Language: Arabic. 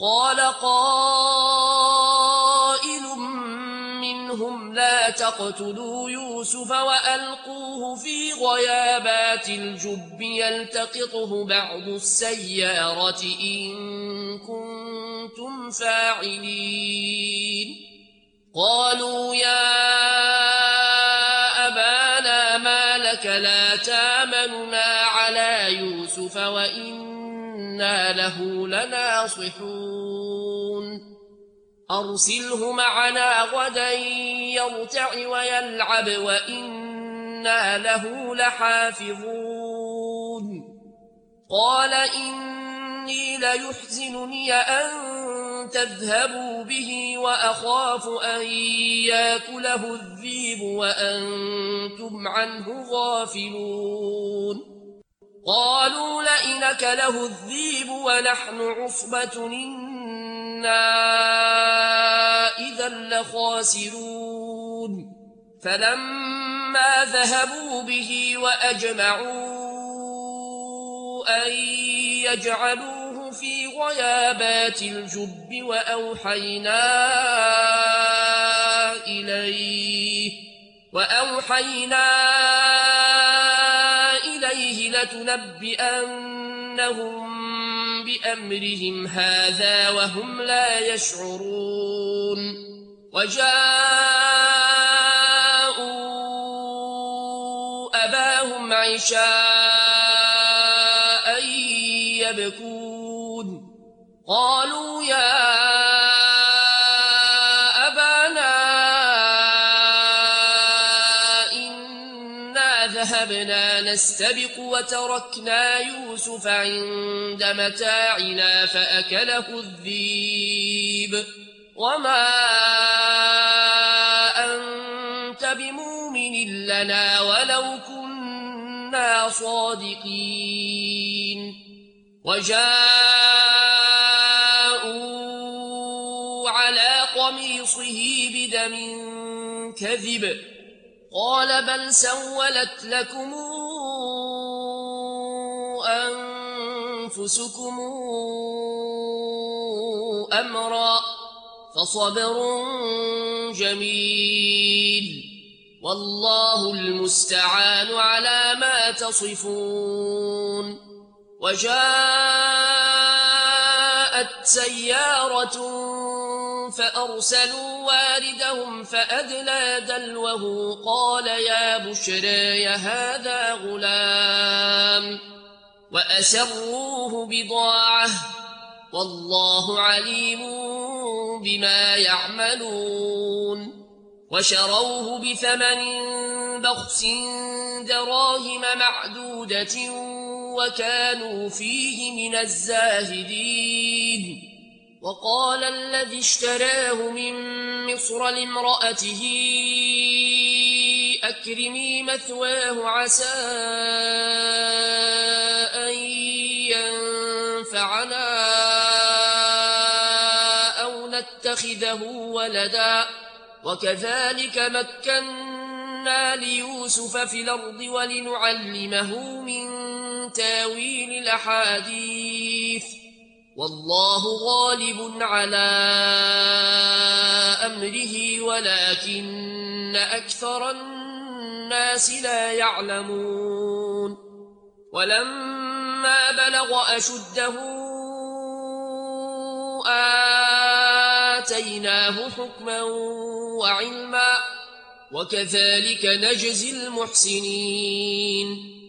قال قائل منهم لا تقتلوا يوسف وألقوه في غيابات الجب يلتقطه بعض السيارة إن كنتم فاعلين قالوا يا أبانا ما لك لا تامننا على يوسف وإنا له لناصحون أرسله معنا غدا يرتع ويلعب وإنا له لحافظون قال إني ليحزنني أن تذهبوا به وأخاف أن يأكله الذئب وأنتم عنه غافلون قالوا لئن أكله الذئب ونحن عصبة إنا إذا لخاسرون فلما ذهبوا به وأجمعوا أن يجعلوه في غيابات الجب وأوحينا إليه لتنبئنهم بأمرهم هذا وهم لا يشعرون وجاءوا أباهم عشاء يبكون قالوا يا أبانا إنا ذهبنا نستبق وتركنا يوسف عند متاعنا فأكله الذئب وما أنت بمؤمن لنا ولو كنا صادقين وجاءوا على قميصه بدم كذب قال بل سولت لكم أنفسكم أمرا فصبر جميل والله المستعان على ما تصفون وجاءت سيارة فأرسلوا واردهم فأدلى دلوه قال يا بشرى هذا غلام وأسروه بضاعة والله عليم بما يعملون وشروه بثمن بخس دراهم معدودة وكانوا فيه من الزاهدين وقال الذي اشتراه من مصر لامرأته أكرمي مثواه عسى أن ينفعنا أو نتخذه ولدا وكذلك مكنا ليوسف في الأرض ولنعلمه من تاويل الأحاديث والله غالب على أمره ولكن أكثر الناس لا يعلمون ولما بلغ أشده آتيناه حكما وعلما وكذلك نجزي المحسنين